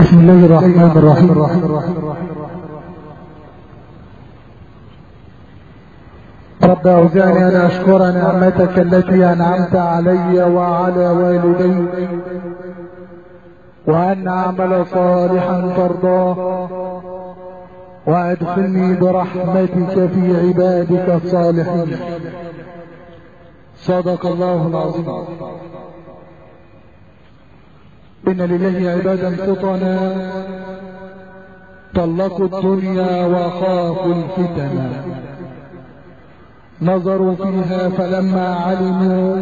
بسم الله الرحمن الرحيم. رب أوزعني أن أشكر نعمتك التي أنعمت علي وعلى والدي وأن أعمل صالحا ترضاه وأدخلني برحمتك في عبادك الصالحين. صدق الله العظيم. إن لله عبادا فطنا طلقوا الدنيا وخافوا الفتن، نظروا فيها فلما علموا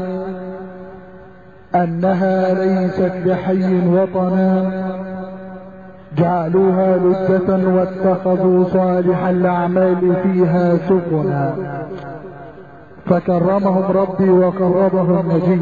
أنها ليست بحي وطنا جعلوها لجة واتخذوا صالح الأعمال فيها سفنا، فكرمهم ربي وقربهم نجي.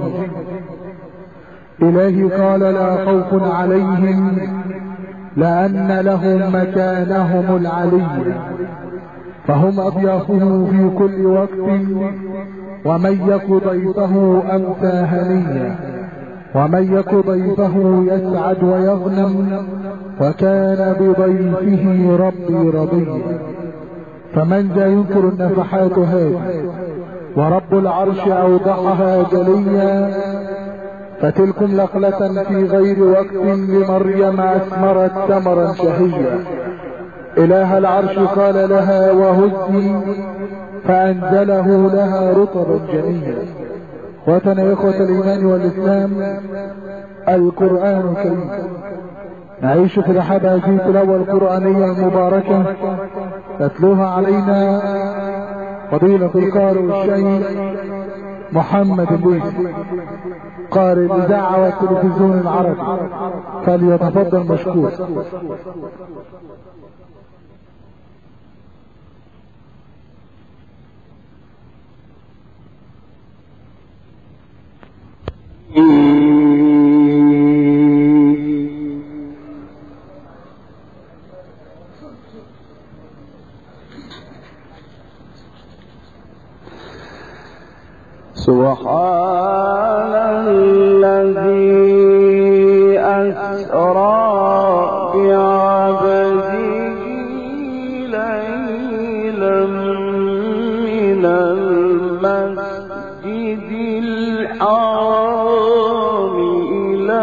إلهي قال لا خوف عليهم لأن لهم مكانهم العلي، فهم أضيافه في كل وقت، ومن يك ضيفه أمسى هنيا، ومن يك ضيفه يسعد ويغنم، وكان بضيفه ربي رضيا. فمن ذا ينكر النفحات هذه ورب العرش أوضحها جليا، فتلكم لقلة في غير وقت لمريم أثمرت ثمرا شهيا. إله العرش قال لها وهزي فأنزله لها رطبا جنيا. واتنا إخوة الإيمان والإسلام، القرآن الكريم نعيش في رحاب هذه التلاوة القرآنية المباركة تتلوها علينا فضيلة القارئ الشيخ محمد الليثي قارئ الإذاعة والتلفزيون العربي، فليتفضل مشكور. سبحان الذي أسرى بعبده ليلا من المسجد الحرام إلى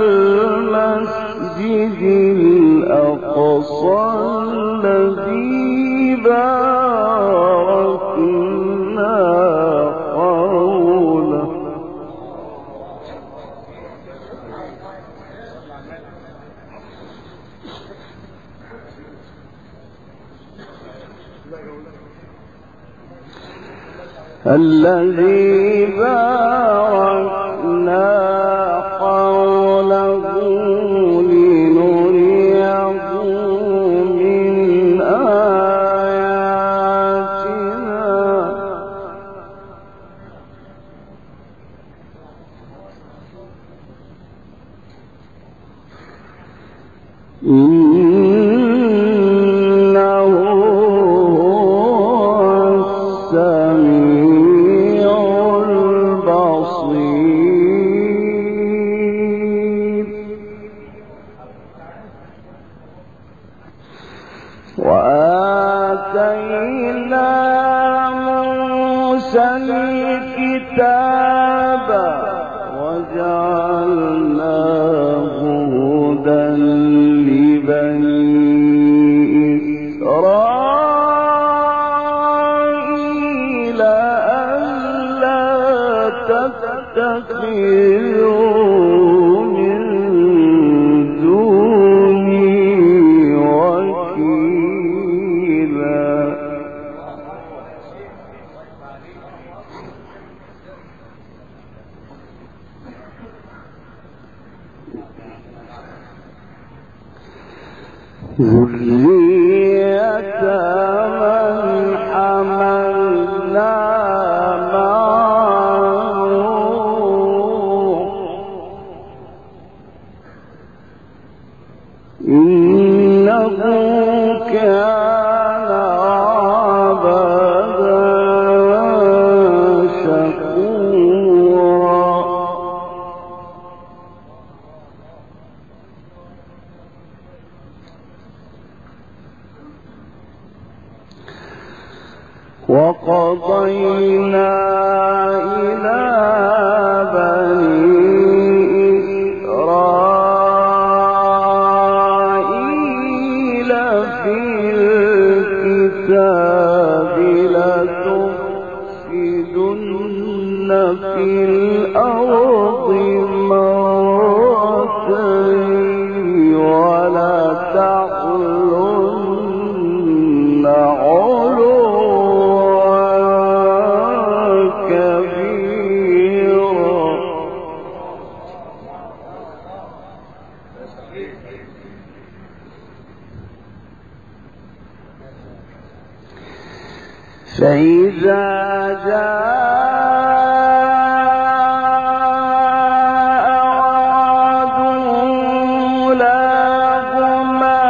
المسجد الأقصى الذي باركنا الذي باركنا حوله لنريه من آياتنا إنه هو السميع البصير. وآتينا موسى الكتاب وجعلناه هدى لبني إسرائيل ألا تتخذوا من دوني وكيلا. ذرية من حملنا مع نوح إنه كان عبدا شكورا. وقضينا إلى بني إسرائيل في الكتاب لتفسدن في الأرض مرتين ولا تعلن علوا كبيرا. فإذا جاء وعد أولاهما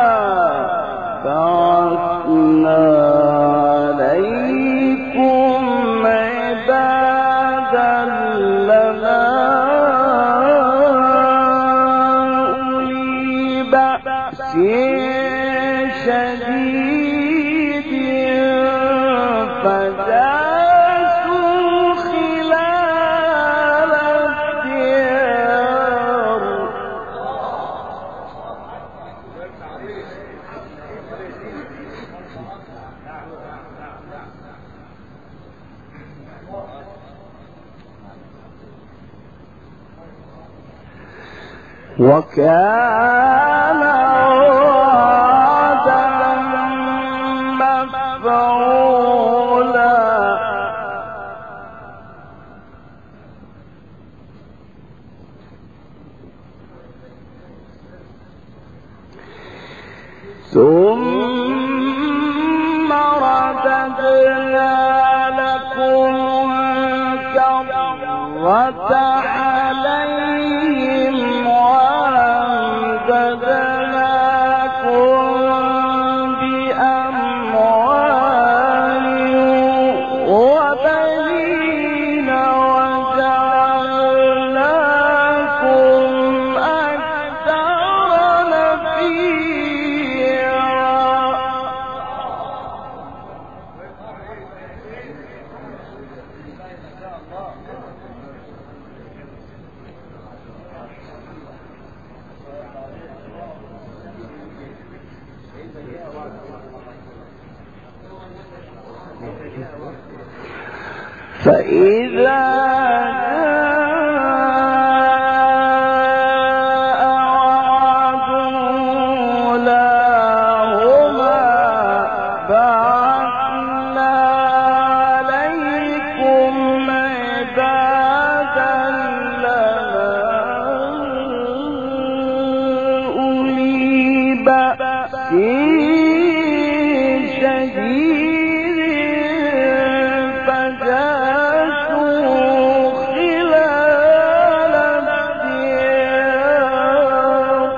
بعثنا عليكم عبادا لنا أولي بأس شديد فجاسوا خلال الديار. وكان وعدا مفعولا. ثم رددنا لكم الكرة عليهم وأمددناكم بأموال وبنين وجعلناكم أكثر نفيرا. فإذا جاء وعد أولاهما بعثنا عليكم عبادا لنا أولي بأس شديد فجاسوا خلال الديار.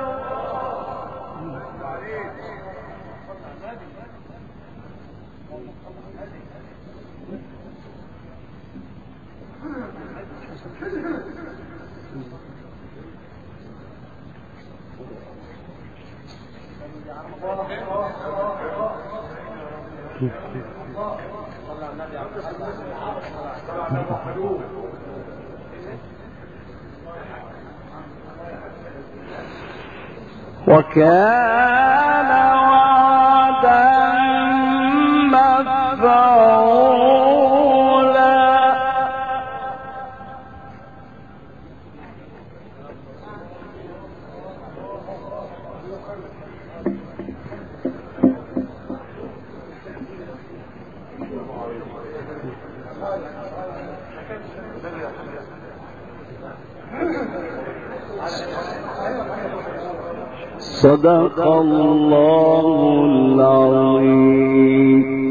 وكان وعدا مفعولا. صدق الله العظيم.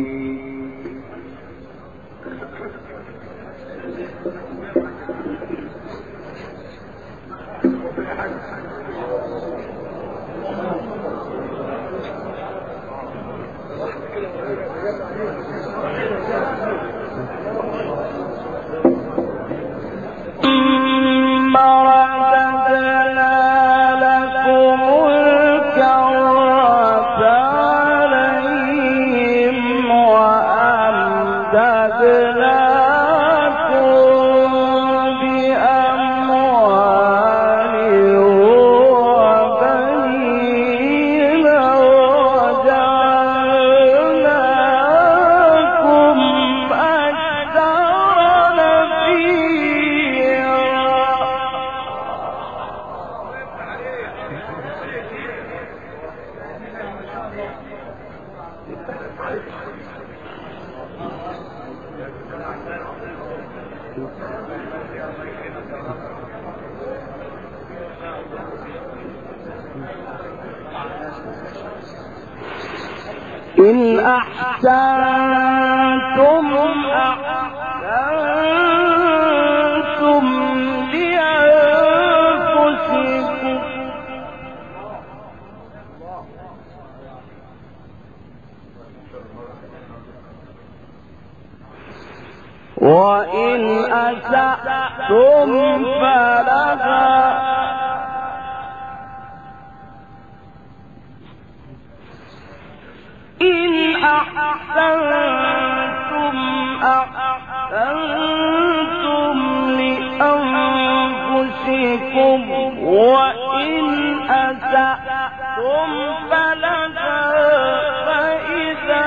إن أحسنتم أحسنتم لأنفسكم وإن أسأتم فلها إن أحسنتم أحسنتم لأنفسكم وإن أسأتم فلها فإذا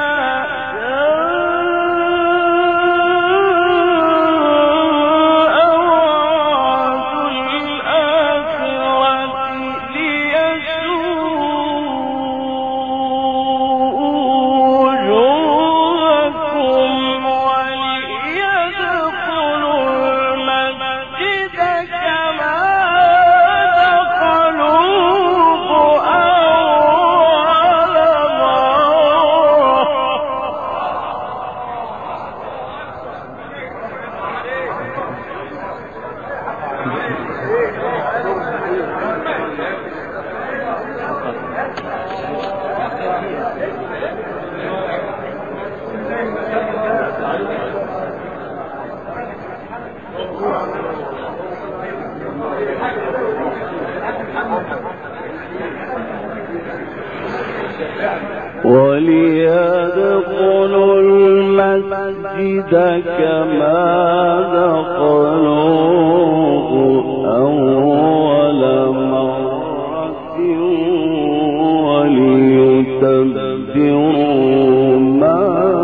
وليدخلوا المسجد كما دخلوه أول مرة وليتبروا ما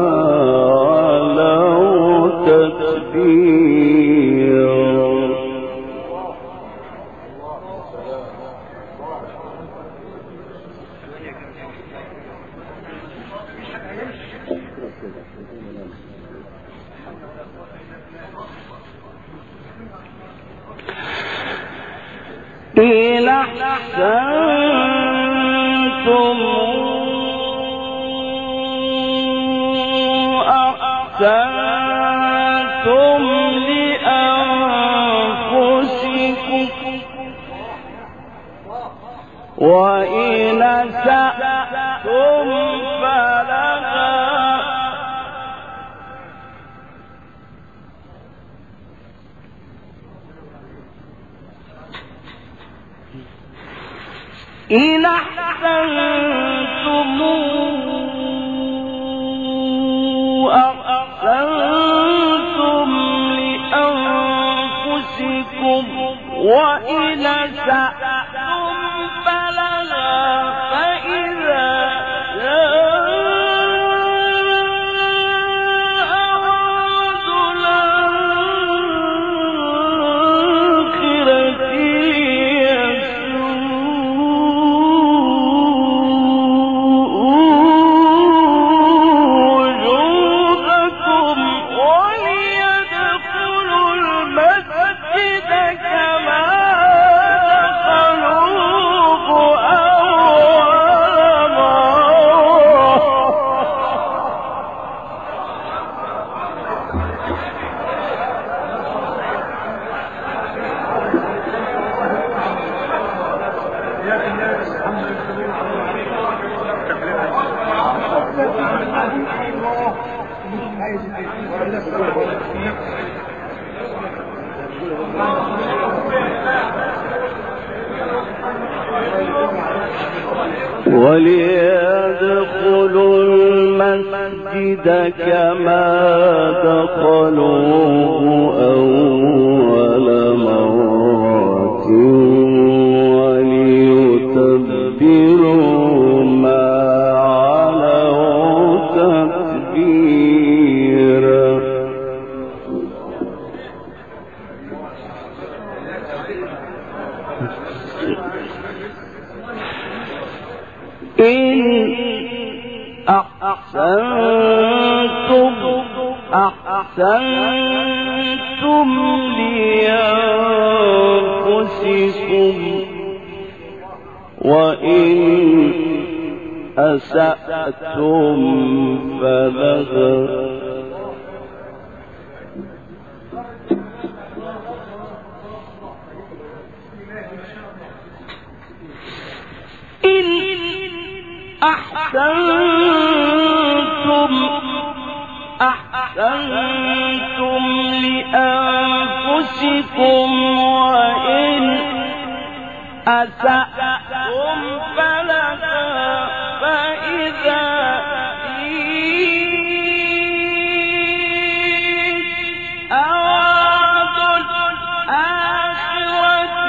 علوا تتبيرا. إن أحسنتم أحسنتم لأنفسكم وإن أسأتم فلها إن أحسنتم أحسنتم لأنفسكم وإن أسأتم فلها فإذا وليدخلوا المسجد كما دخلوه أول مرة وليتبروا ما علوا تتبيرا. إن أحسنتم لأنفسكم وإن أسأتم فلها إن أحسنتم لأنفسكم وإن أسأتم فلها فإذا أرادوا الآخرة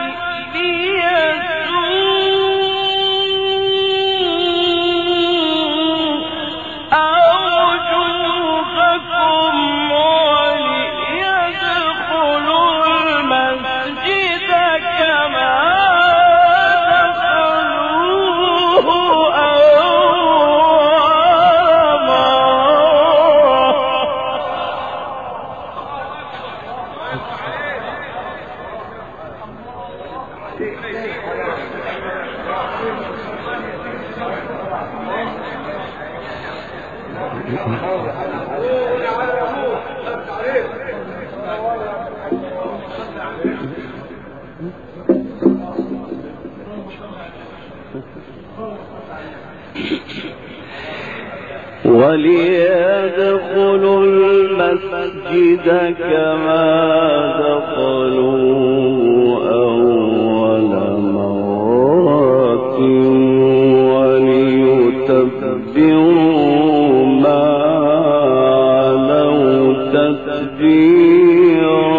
وليدخلوا المسجد كما دخلوا أول مرة وليتبروا ما علوا تتبيرا.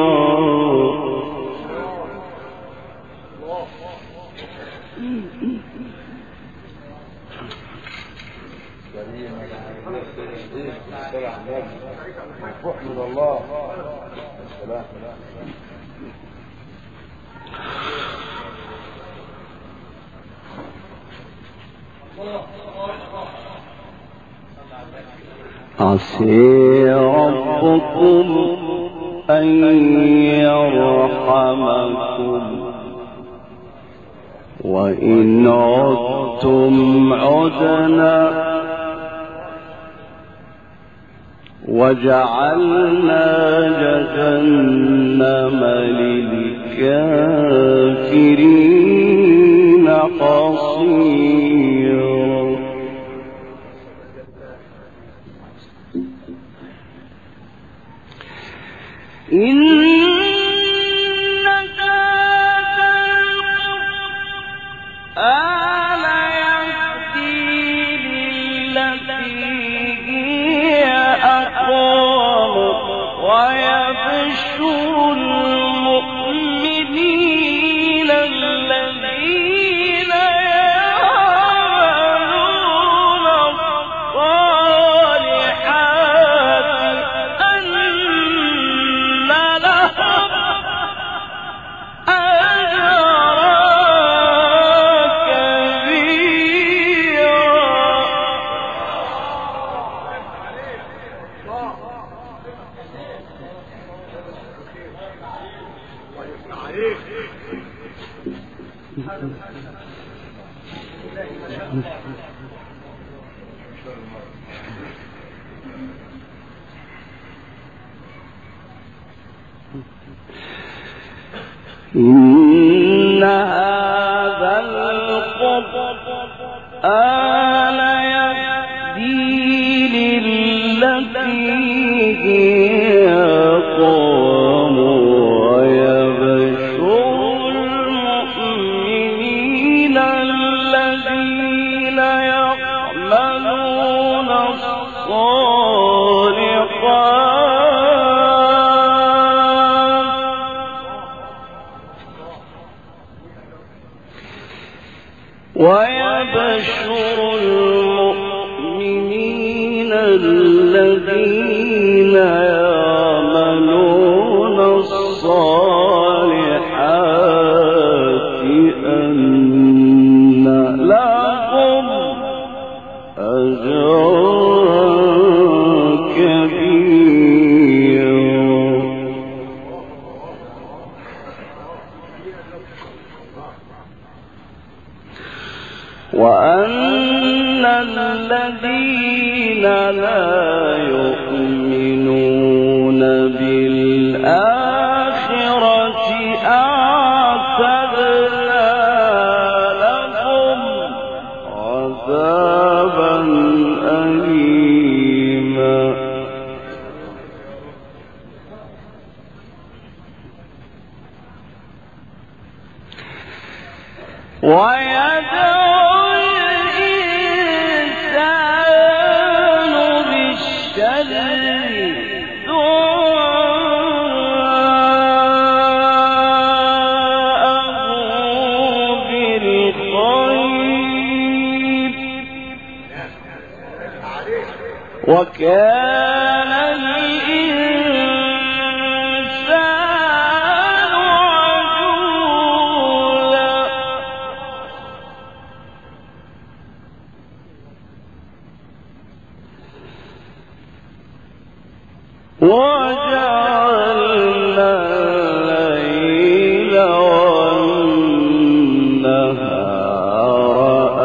عسى ربكم أن يرحمكم وإن عدتم عدنا وجعلنا جهنم للكافرين حصيرا. إن هذا القرآن يهدي للتي هي أقوم ويبشر المؤمنين الذين يعملون الصالحات أن لهم أجرا كبيرا. إن هذا القرآن يهدي للتي هي أقوم ويبشر المؤمنين الذين يعملون الصالحات أن لهم أجرا الذين لا يؤمنون بالآخرة أعتدنا لهم عذابا أليما ويدعو الإنسان بالشر دعاءه بالخير وكان الإنسان عجولا وجعلنا الليل والنهار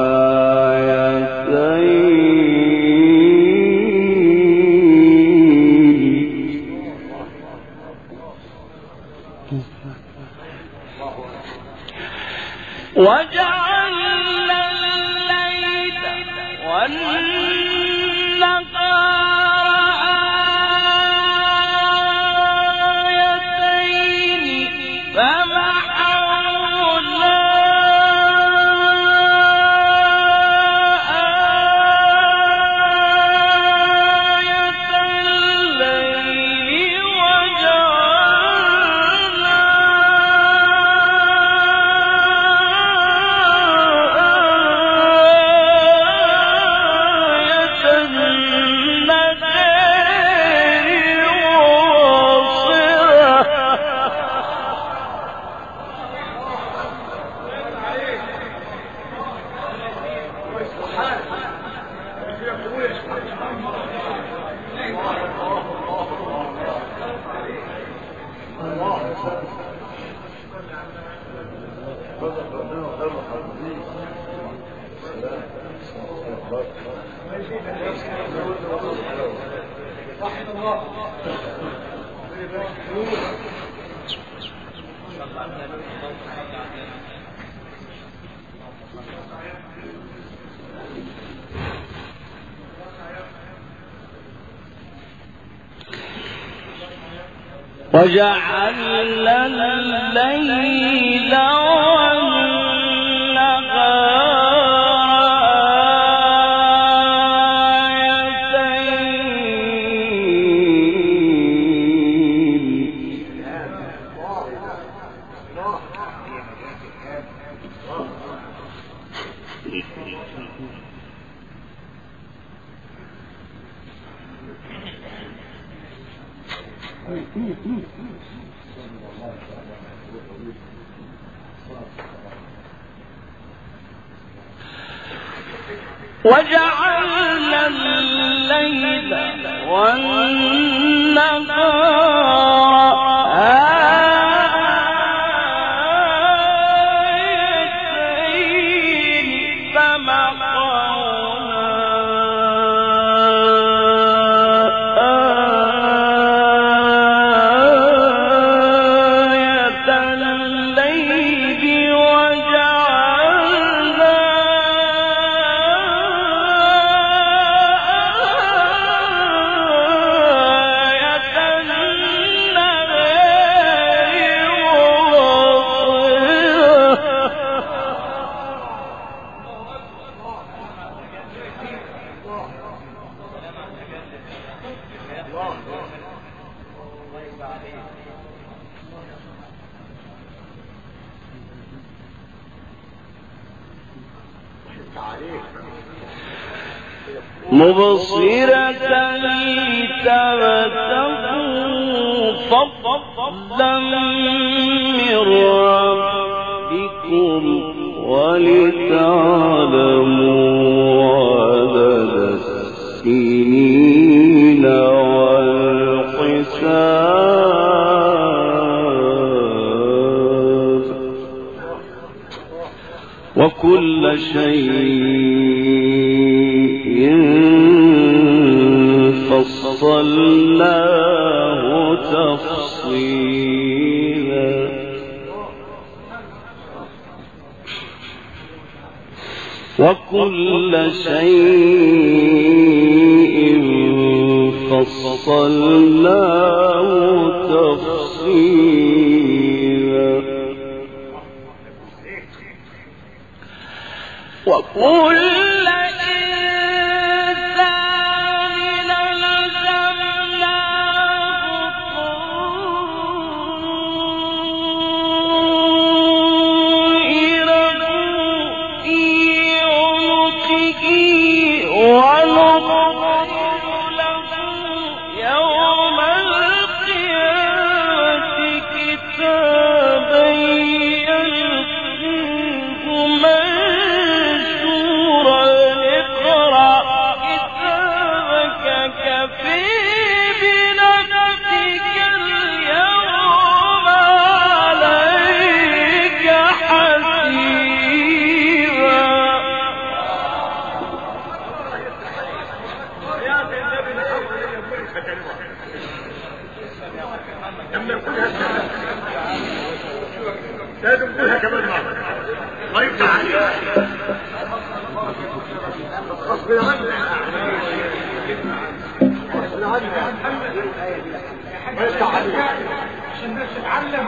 آيتين وجعلنا الليل والنهار آيتين فمحونا آية الليل وجعلنا وجعلنا الليل وجعلنا الليل والنهار آيتين فمحونا آية الليل وجعلنا مبصرة لتبتغوا فضلا من ربكم ولتعلموا عدد السنين والحساب وكل شيء تفصيلا وكل شيء فصلناه تفصيلا وكل لازم تقولها كمان مرة. الله يفتح عليك. غصب عنك. غصب عنك. الله يفتح عليك. عشان الناس تتعلم.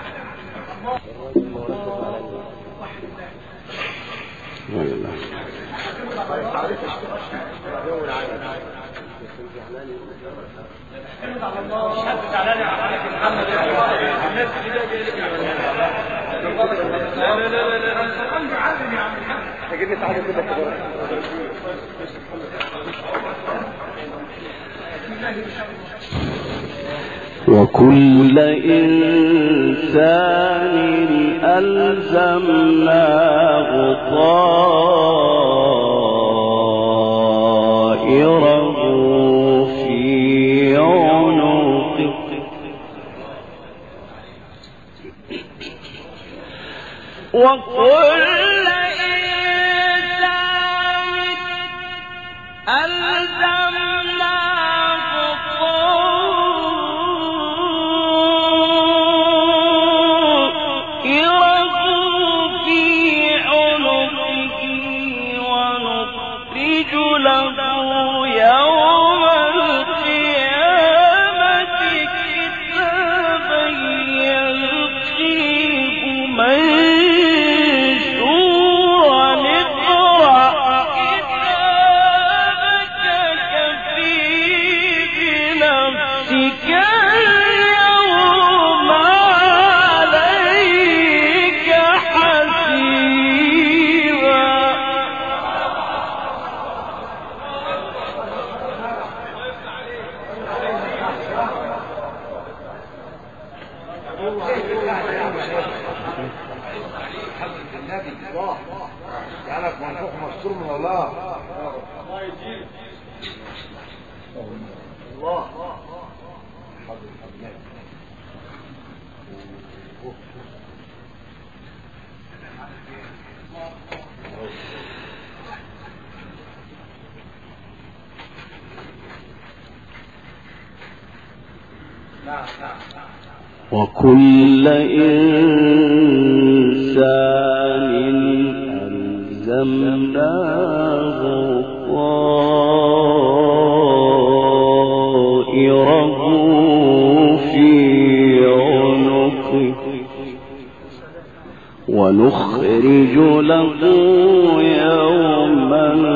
وكل إنسان ألزمناه طائره في عنقه وكل إنسان ألزمناه طائره في عنقه ونخرج له يوم القيامة كتابا يلقيه منشورا اقرأ كتابك كفي بنفسك اليوم عليك حسيبا جعلك منفوخ مستور من الله. الله وكل إنسان ألزمناه طائره في عنقه ونخرج له يوم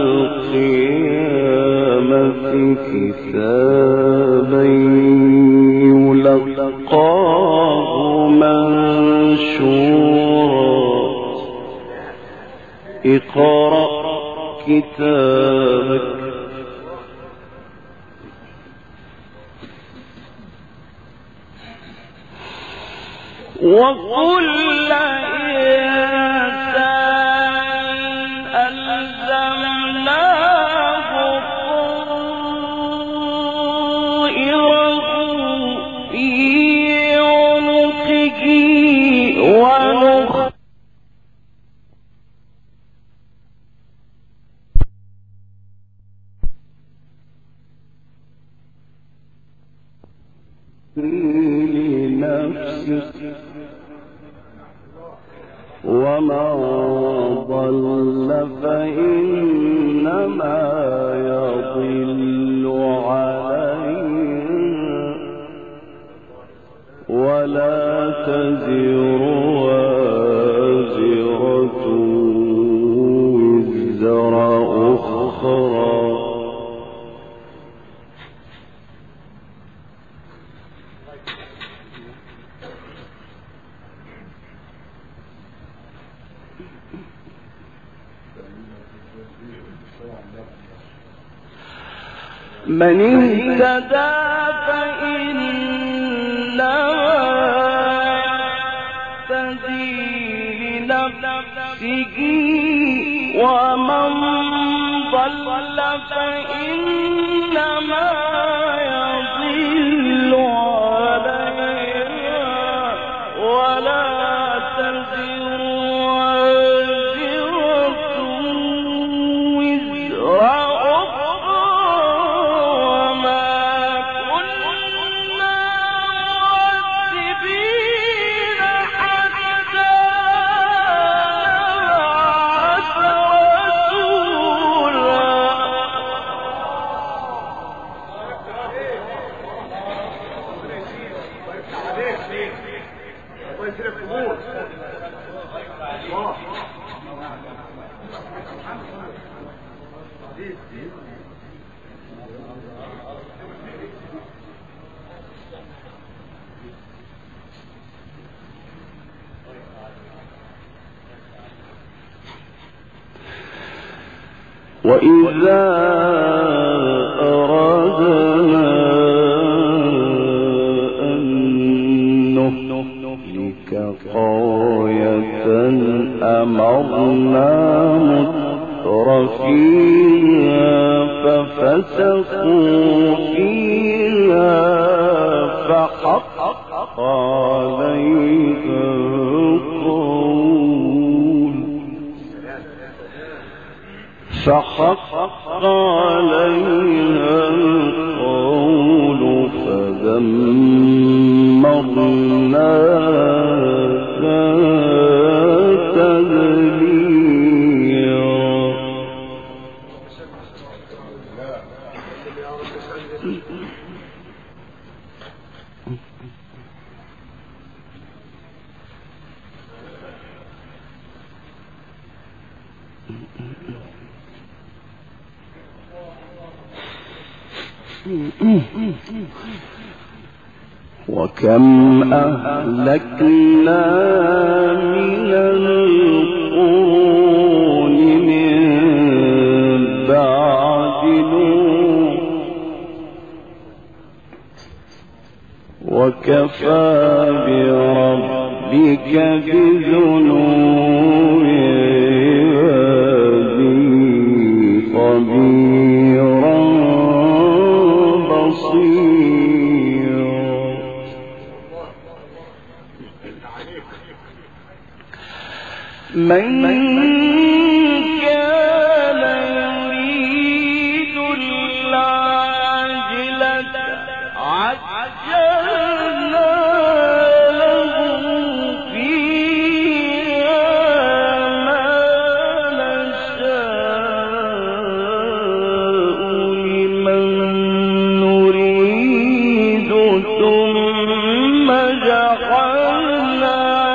القيامة كتابا يلقاه منشورا اقرأ كتابك وكل إنسان ألزمناه طائره في عنقه ونخرج نفسه ومن ضل فإنما يضل عليها ولا تزر وازرة وزر أخرى من اهتدى فإنما يهتدي لنفسه ومن ضل فإنما يضل عليها ولا تزر وازرة وزر وإذا أردنا أن نهلك قرية أمرنا مترفيها ففسقوا فيها فحق عليها القول فدمرناها تدميرا. وكم أهلكنا من القرون من بعد نوح وكفى بربك بذنوب عباده خبيرا بصيرا. من كان يريد العاجلة عجلنا له فيها ما نشاء لمن نريد ثم جعلنا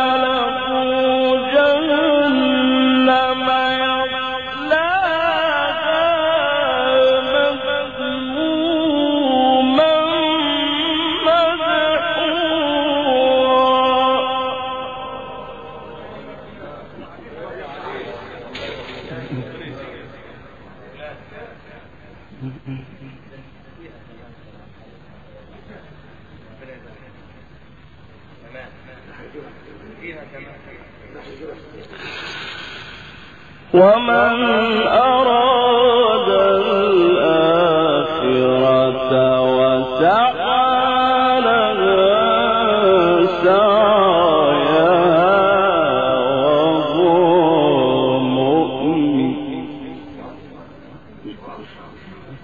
ومن أراد الآخرة وسعى لها سعيها وهو مؤمن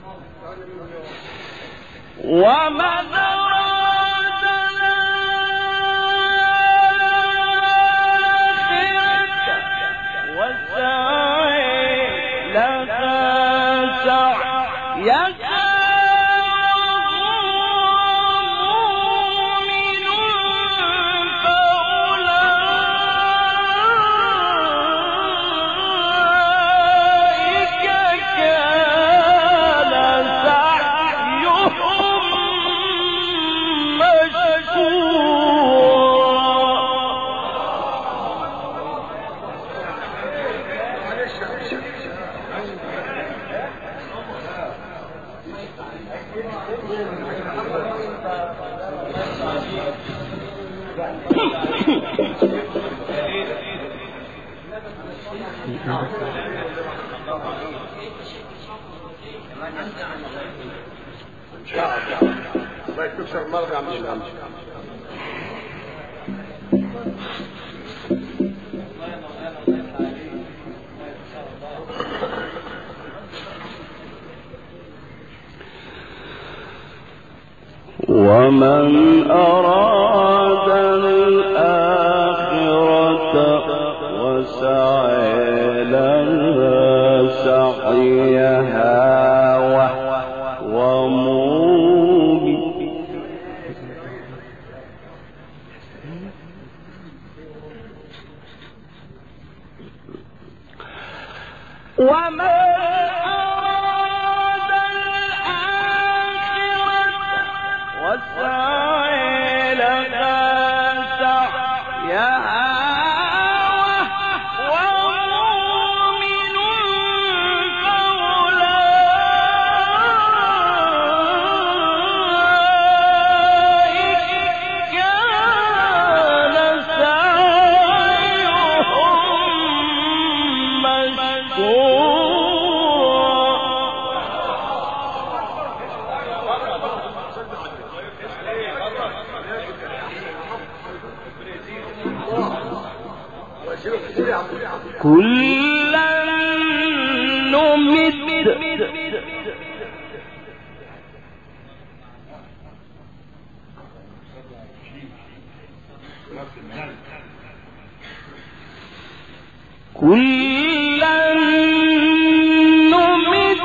ومن أراد الله يكسر المرضى عم الشمس. ومن أراد الآخرة وسعى لها سعيها وهو مؤمن وسعي لها سعيها وهو مؤمن فأولئك كان سعيهم مشكورا. كلا نمد كلا نمد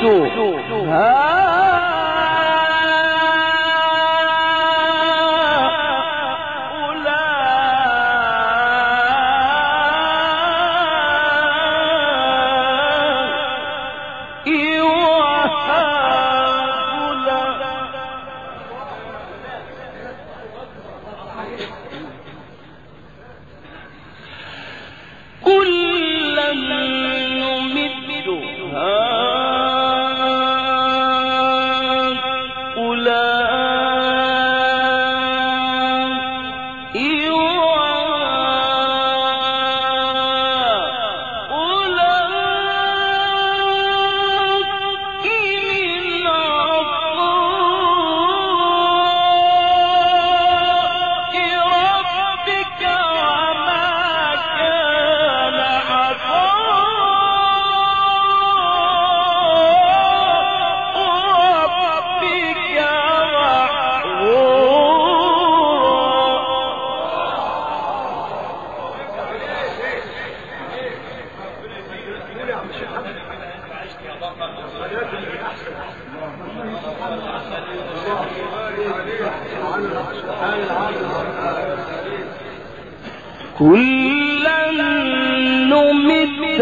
كلا نمد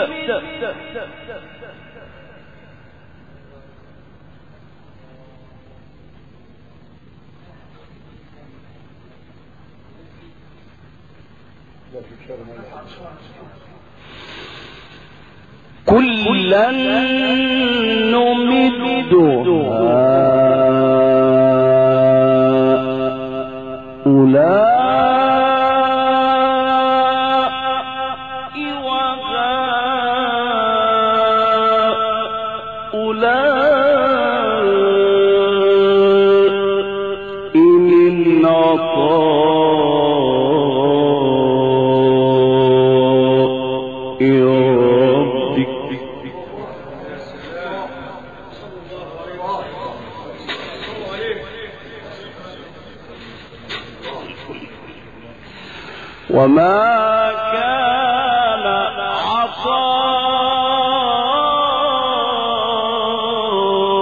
كلا نمد وما كان عطاء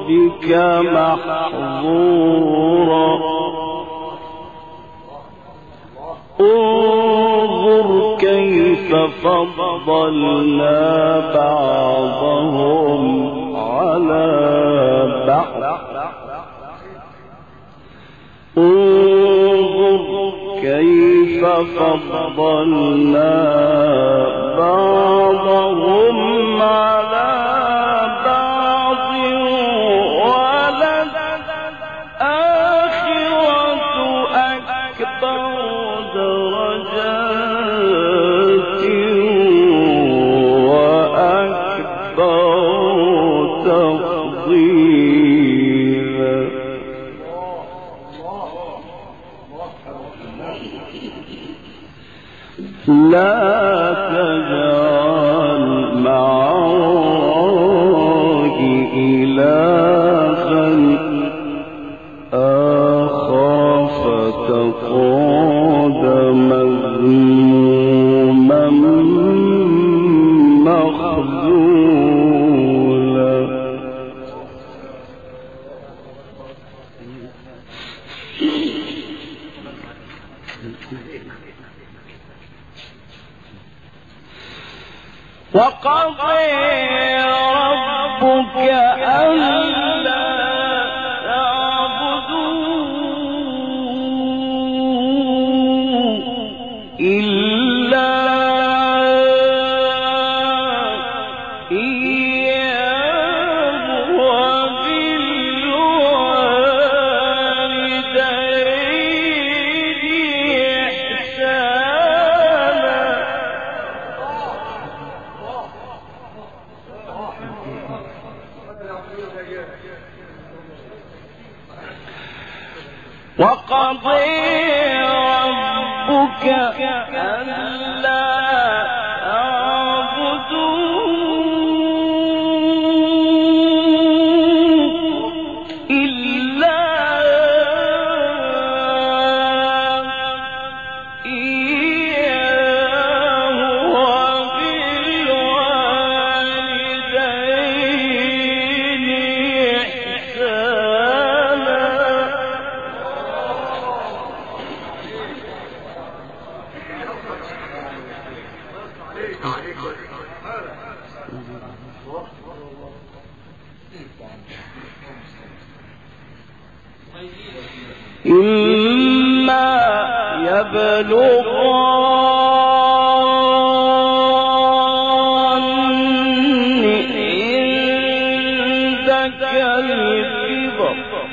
ربك محظورا انظر كيف فضلنا بعضهم على بعض انظر كيف فضلنا بعضهم على بعض وللآخرة أكبر درجات وأكبر تفضيلا لا تجعل مع الله إلها آخر فتقعد مذموما مخذولا وقضى ربك ألا تعبدوا إلا إياه وبالوالدين إحسانا وقضى ربك ألا تعبدوا إلا إياه وبالوالدين إحسانا إما يبلغن عندك الكبر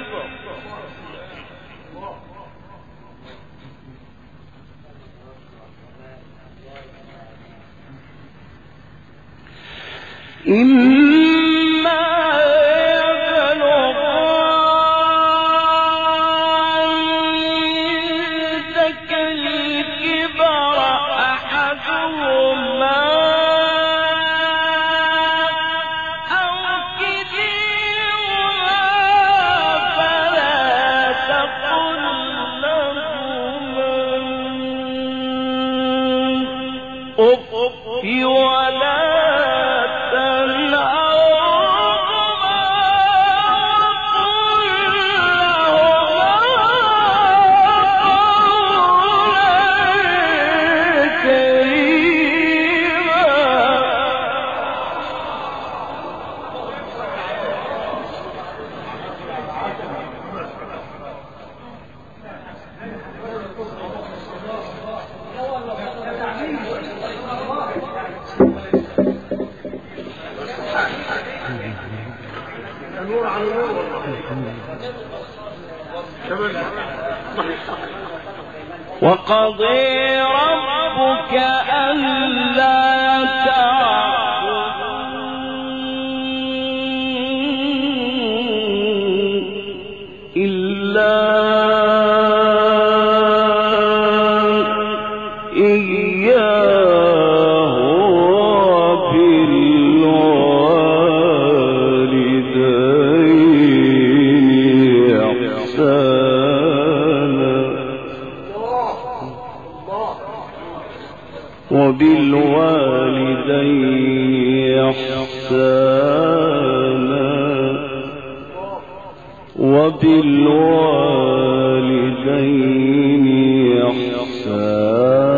ولا تنهرهما وقل لهما قولا كريما نور على نور وقضى ربك ألا تعبدوا إلا إياه وبالوالدين إحسانا وبالوالدين إحسانا وبالوالدين إحسانا